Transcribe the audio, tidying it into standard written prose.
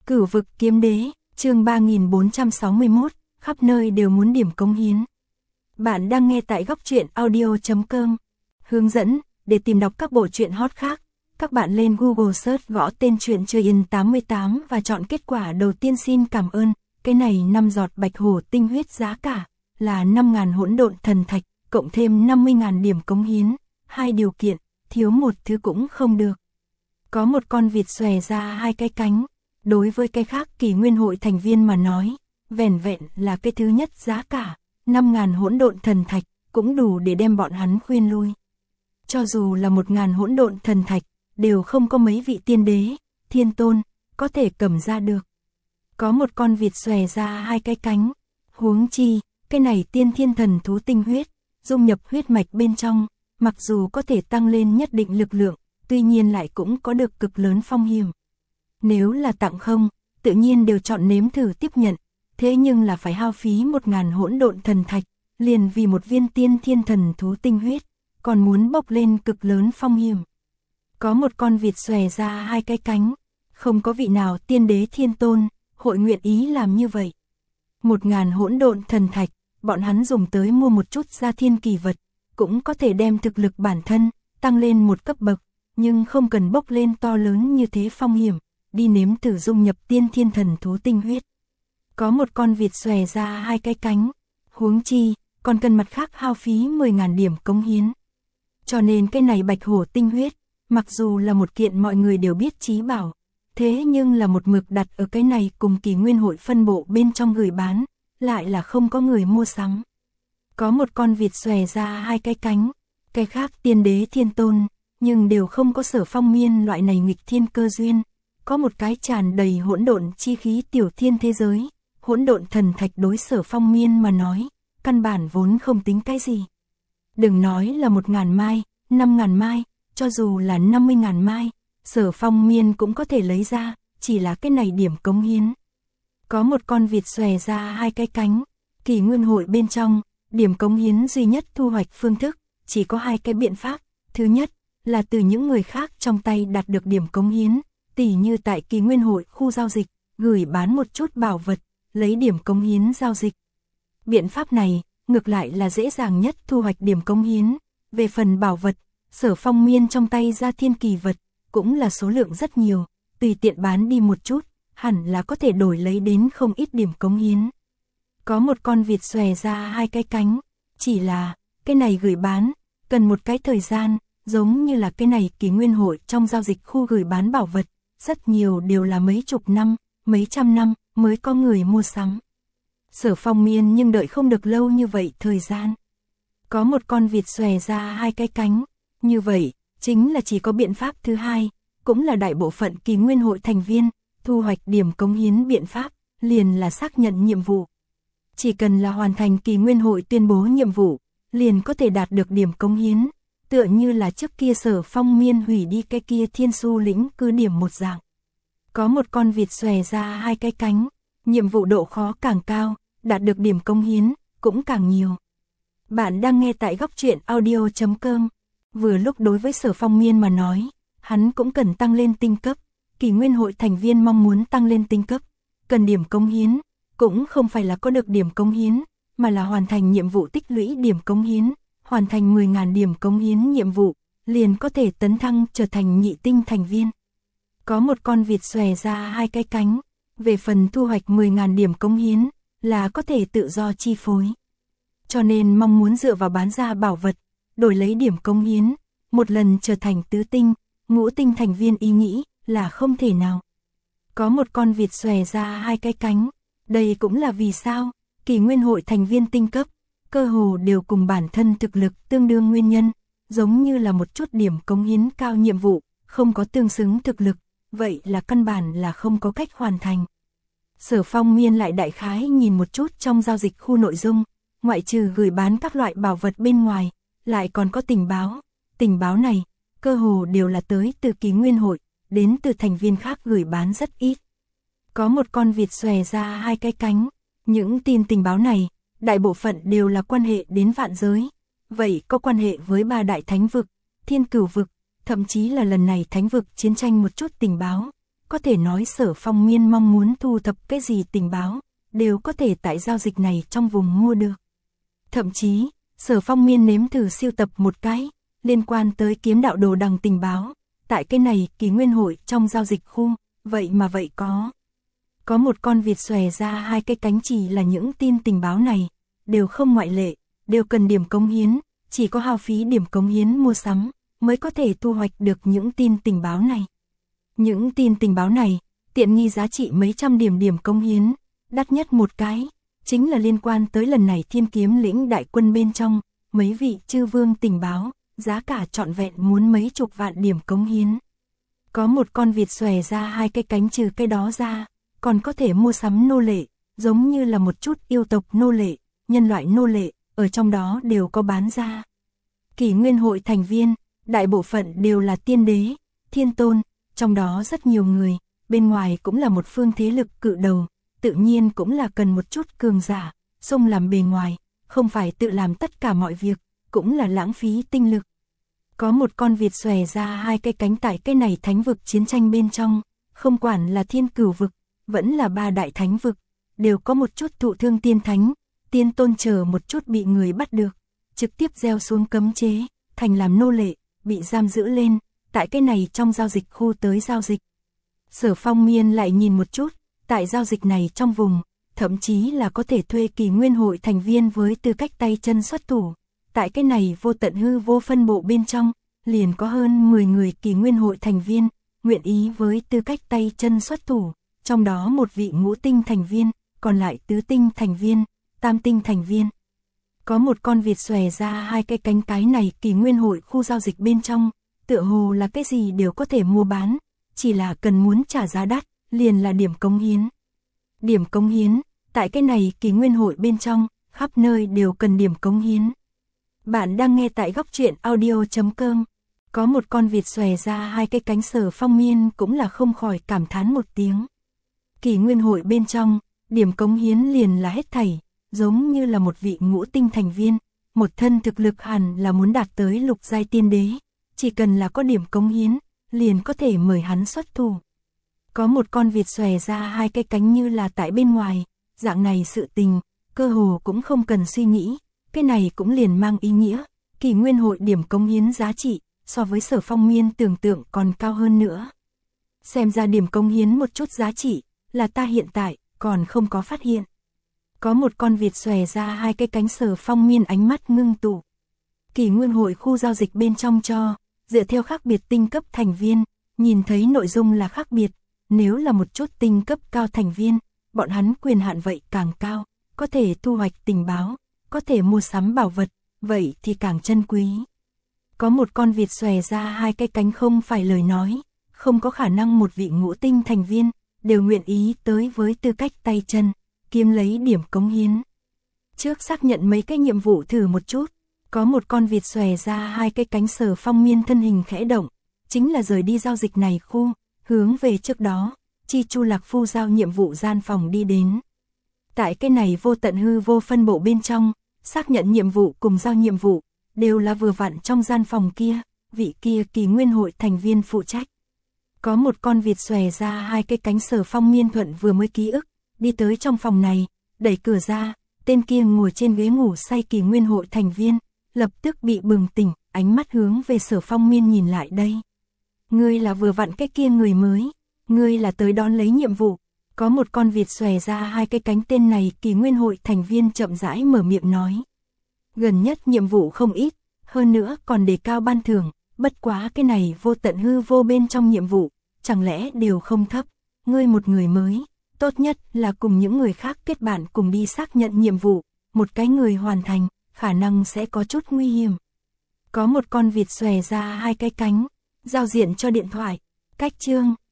Cửu vực kiếm đế, chương 3461, khắp nơi đều muốn điểm cống hiến. Bạn đang nghe tại góc truyện audio.com. Hướng dẫn, để tìm đọc các bộ truyện hot khác, các bạn lên Google search gõ tên truyện Chơi In 88 và chọn kết quả đầu tiên. Xin cảm ơn. Cái này 5 giọt bạch hổ tinh huyết giá cả là 5.000 hỗn độn thần thạch, cộng thêm 50.000 điểm cống hiến. Hai điều kiện, thiếu một thứ cũng không được. Có một con vịt xòe ra hai cái cánh. Đối với cái khác Kỳ Nguyên hội thành viên mà nói, vẻn vẹn là cái thứ nhất giá cả, 5.000 hỗn độn thần thạch, cũng đủ để đem bọn hắn khuyên lui. Cho dù là 1.000 hỗn độn thần thạch, đều không có mấy vị tiên đế, thiên tôn, có thể cầm ra được. Có một con vịt xòe ra hai cái cánh, huống chi, cái này tiên thiên thần thú tinh huyết, dung nhập huyết mạch bên trong, mặc dù có thể tăng lên nhất định lực lượng, tuy nhiên lại cũng có được cực lớn phong hiểm. Nếu là tặng không, tự nhiên đều chọn nếm thử tiếp nhận, thế nhưng là phải hao phí 1.000 hỗn độn thần thạch, liền vì một viên tiên thiên thần thú tinh huyết, còn muốn bốc lên cực lớn phong hiểm. Có một con vịt xòe ra hai cái cánh, không có vị nào tiên đế thiên tôn, hội nguyện ý làm như vậy. 1.000 hỗn độn thần thạch, bọn hắn dùng tới mua một chút gia thiên kỳ vật, cũng có thể đem thực lực bản thân, tăng lên một cấp bậc, nhưng không cần bốc lên to lớn như thế phong hiểm, đi nếm thử dung nhập tiên thiên thần thú tinh huyết. Có một con vịt xòe ra hai cái cánh, huống chi, còn cần mặt khác hao phí 10.000 điểm cống hiến. Cho nên cái này bạch hổ tinh huyết, mặc dù là một kiện mọi người đều biết chí bảo, thế nhưng là một mực đặt ở cái này cùng Kỳ Nguyên hội phân bộ bên trong gửi bán, lại là không có người mua sắm. Có một con vịt xòe ra hai cái cánh, cái khác tiên đế thiên tôn, nhưng đều không có Sở Phong Miên loại này nghịch thiên cơ duyên. Có một cái tràn đầy hỗn độn chi khí tiểu thiên thế giới, hỗn độn thần thạch đối Sở Phong Miên mà nói, căn bản vốn không tính cái gì. Đừng nói là 1.000 mai, 5.000 mai, cho dù là 50.000 mai, Sở Phong Miên cũng có thể lấy ra, chỉ là cái này điểm cống hiến. Có một con vịt xòe ra hai cái cánh, Kỳ Nguyên hội bên trong, điểm cống hiến duy nhất thu hoạch phương thức, chỉ có hai cái biện pháp. Thứ nhất, là từ những người khác trong tay đạt được điểm cống hiến, tỉ như tại Kỳ Nguyên hội khu giao dịch, gửi bán một chút bảo vật, lấy điểm cống hiến giao dịch. Biện pháp này, ngược lại là dễ dàng nhất thu hoạch điểm cống hiến. Về phần bảo vật, Sở Phong Miên trong tay ra thiên kỳ vật, cũng là số lượng rất nhiều, tùy tiện bán đi một chút, hẳn là có thể đổi lấy đến không ít điểm cống hiến. Có một con vịt xòe ra hai cái cánh, chỉ là, cái này gửi bán, cần một cái thời gian, giống như là cái này Kỳ Nguyên hội trong giao dịch khu gửi bán bảo vật, rất nhiều đều là mấy chục năm, mấy trăm năm mới có người mua sắm. Sở Phong Miên nhưng đợi không được lâu như vậy thời gian. Có một con vịt xòe ra hai cái cánh, như vậy, chính là chỉ có biện pháp thứ hai, cũng là đại bộ phận Kỳ Nguyên hội thành viên, thu hoạch điểm cống hiến biện pháp, liền là xác nhận nhiệm vụ. Chỉ cần là hoàn thành Kỳ Nguyên hội tuyên bố nhiệm vụ, liền có thể đạt được điểm cống hiến, tựa như là trước kia Sở Phong Miên hủy đi cái kia Thiên Su lĩnh cứ điểm một dạng. Có một con vịt xòe ra hai cái cánh, nhiệm vụ độ khó càng cao, đạt được điểm cống hiến cũng càng nhiều. Bạn đang nghe tại góc truyện audio.com. Vừa lúc đối với Sở Phong Miên mà nói, hắn cũng cần tăng lên tinh cấp, Kỳ Nguyên hội thành viên mong muốn tăng lên tinh cấp, cần điểm cống hiến, cũng không phải là có được điểm cống hiến, mà là hoàn thành nhiệm vụ tích lũy điểm cống hiến, hoàn thành 10.000 điểm cống hiến nhiệm vụ, liền có thể tấn thăng trở thành nhị tinh thành viên. Có một con vịt xòe ra hai cái cánh, về phần thu hoạch 10.000 điểm cống hiến, là có thể tự do chi phối. Cho nên mong muốn dựa vào bán ra bảo vật, đổi lấy điểm cống hiến, một lần trở thành tứ tinh, ngũ tinh thành viên ý nghĩ là không thể nào. Có một con vịt xòe ra hai cái cánh, đây cũng là vì sao, Kỳ Nguyên hội thành viên tinh cấp, cơ hồ đều cùng bản thân thực lực tương đương nguyên nhân, giống như là một chút điểm cống hiến cao nhiệm vụ, không có tương xứng thực lực, vậy là căn bản là không có cách hoàn thành. Sở Phong Miên lại đại khái nhìn một chút trong giao dịch khu nội dung, ngoại trừ gửi bán các loại bảo vật bên ngoài, lại còn có tình báo này, cơ hồ đều là tới từ Kỳ Nguyên hội, đến từ thành viên khác gửi bán rất ít. Có một con vịt xòe ra hai cái cánh, những tình báo này, đại bộ phận đều là quan hệ đến vạn giới, vậy có quan hệ với 3 đại thánh vực, Thiên Cửu vực, thậm chí là lần này thánh vực chiến tranh một chút tình báo, có thể nói Sở Phong Miên mong muốn thu thập cái gì tình báo, đều có thể tại giao dịch này trong vùng mua được. Thậm chí, Sở Phong Miên nếm thử siêu tập một cái, liên quan tới kiếm đạo đồ đằng tình báo, tại cái này Kỷ Nguyên hội trong giao dịch khu, vậy mà vậy có một con vịt xòe ra hai cái cánh, chỉ là những tin tình báo này, đều không ngoại lệ, đều cần điểm cống hiến, chỉ có hao phí điểm cống hiến mua sắm, mới có thể thu hoạch được những tin tình báo này. Những tin tình báo này, tiện nghi giá trị mấy trăm điểm cống hiến, đắt nhất một cái, chính là liên quan tới lần này Thiên Kiếm lĩnh đại quân bên trong, mấy vị chư vương tình báo, giá cả trọn vẹn muốn mấy chục vạn điểm cống hiến. Có một con vịt xòe ra hai cái cánh, trừ cái đó ra, còn có thể mua sắm nô lệ, giống như là một chút yêu tộc nô lệ, nhân loại nô lệ, ở trong đó đều có bán ra. Kỷ Nguyên hội thành viên, đại bộ phận đều là tiên đế, thiên tôn, trong đó rất nhiều người, bên ngoài cũng là một phương thế lực cự đầu, tự nhiên cũng là cần một chút cường giả, xông làm bề ngoài, không phải tự làm tất cả mọi việc, cũng là lãng phí tinh lực. Có một con vịt xòe ra hai cái cánh tại cái này thánh vực chiến tranh bên trong, không quản là Thiên Cửu vực, vẫn là ba đại thánh vực, đều có một chút thụ thương tiên thánh, tiên tôn chờ một chút bị người bắt được, trực tiếp gieo xuống cấm chế, thành làm nô lệ, bị giam giữ lên, tại cái này trong giao dịch khu tới giao dịch. Sở Phong Miên lại nhìn một chút, tại giao dịch này trong vùng, thậm chí là có thể thuê Kỷ Nguyên hội thành viên với tư cách tay chân xuất thủ. Tại cái này vô tận hư vô phân bộ bên trong, liền có hơn 10 người Kỷ Nguyên hội thành viên, nguyện ý với tư cách tay chân xuất thủ, trong đó một vị ngũ tinh thành viên, còn lại tứ tinh thành viên, tam tinh thành viên. Có một con vịt xòe ra hai cái cánh, cái này Kỷ Nguyên hội khu giao dịch bên trong, tựa hồ là cái gì đều có thể mua bán, chỉ là cần muốn trả giá đắt, liền là điểm cống hiến. Điểm cống hiến, tại cái này Kỷ Nguyên hội bên trong, khắp nơi đều cần điểm cống hiến. Bạn đang nghe tại góc truyện audio.com. Có một con vịt xòe ra hai cái cánh, Sở Phong Miên cũng là không khỏi cảm thán một tiếng. Kỷ Nguyên hội bên trong, điểm cống hiến liền là hết thảy, giống như là một vị ngũ tinh thành viên, một thân thực lực hẳn là muốn đạt tới lục giai tiên đế, chỉ cần là có điểm cống hiến, liền có thể mời hắn xuất thủ. Có một con vịt xòe ra hai cái cánh, như là tại bên ngoài, dạng này sự tình, cơ hồ cũng không cần suy nghĩ, cái này cũng liền mang ý nghĩa, Kỷ Nguyên hội điểm cống hiến giá trị, so với Sở Phong Miên tưởng tượng còn cao hơn nữa. Xem ra điểm cống hiến một chút giá trị, là ta hiện tại, còn không có phát hiện. Có một con vịt xòe ra hai cái cánh, Sở Phong Miên ánh mắt ngưng tụ. Kỷ Nguyên hội khu giao dịch bên trong cho, dựa theo khác biệt tinh cấp thành viên, nhìn thấy nội dung là khác biệt, nếu là một chút tinh cấp cao thành viên, bọn hắn quyền hạn vậy càng cao, có thể thu hoạch tình báo, có thể mua sắm bảo vật, vậy thì càng chân quý. Có một con vịt xòe ra hai cái cánh, không phải lời nói, không có khả năng một vị ngũ tinh thành viên, đều nguyện ý tới với tư cách tay chân, kiếm lấy điểm cống hiến. Trước xác nhận mấy cái nhiệm vụ thử một chút, có một con vịt xòe ra hai cái cánh, Sở Phong Miên thân hình khẽ động, chính là rời đi giao dịch này khu, hướng về trước đó, Chi Chu Lạc Phu giao nhiệm vụ gian phòng đi đến. Tại cái này vô tận hư vô phân bộ bên trong, xác nhận nhiệm vụ cùng giao nhiệm vụ, đều là vừa vặn trong gian phòng kia, vị kia Kỷ Nguyên hội thành viên phụ trách. Có một con vịt xòe ra hai cái cánh, Sở Phong Miên thuận vừa mới ký ức, đi tới trong phòng này, đẩy cửa ra, tên kia ngồi trên ghế ngủ say Kỷ Nguyên hội thành viên, lập tức bị bừng tỉnh, ánh mắt hướng về Sở Phong Miên nhìn lại đây. Ngươi là vừa vặn cái kia người mới, ngươi là tới đón lấy nhiệm vụ. Có một con vịt xòe ra hai cái cánh, tên này Kỷ Nguyên hội thành viên chậm rãi mở miệng nói. Gần nhất nhiệm vụ không ít, hơn nữa còn đề cao ban thưởng, bất quá cái này vô tận hư vô bên trong nhiệm vụ, chẳng lẽ đều không thấp, ngươi một người mới, tốt nhất là cùng những người khác kết bạn cùng đi xác nhận nhiệm vụ, một cái người hoàn thành, khả năng sẽ có chút nguy hiểm. Có một con vịt xòe ra hai cái cánh, giao diện cho điện thoại, cách chương,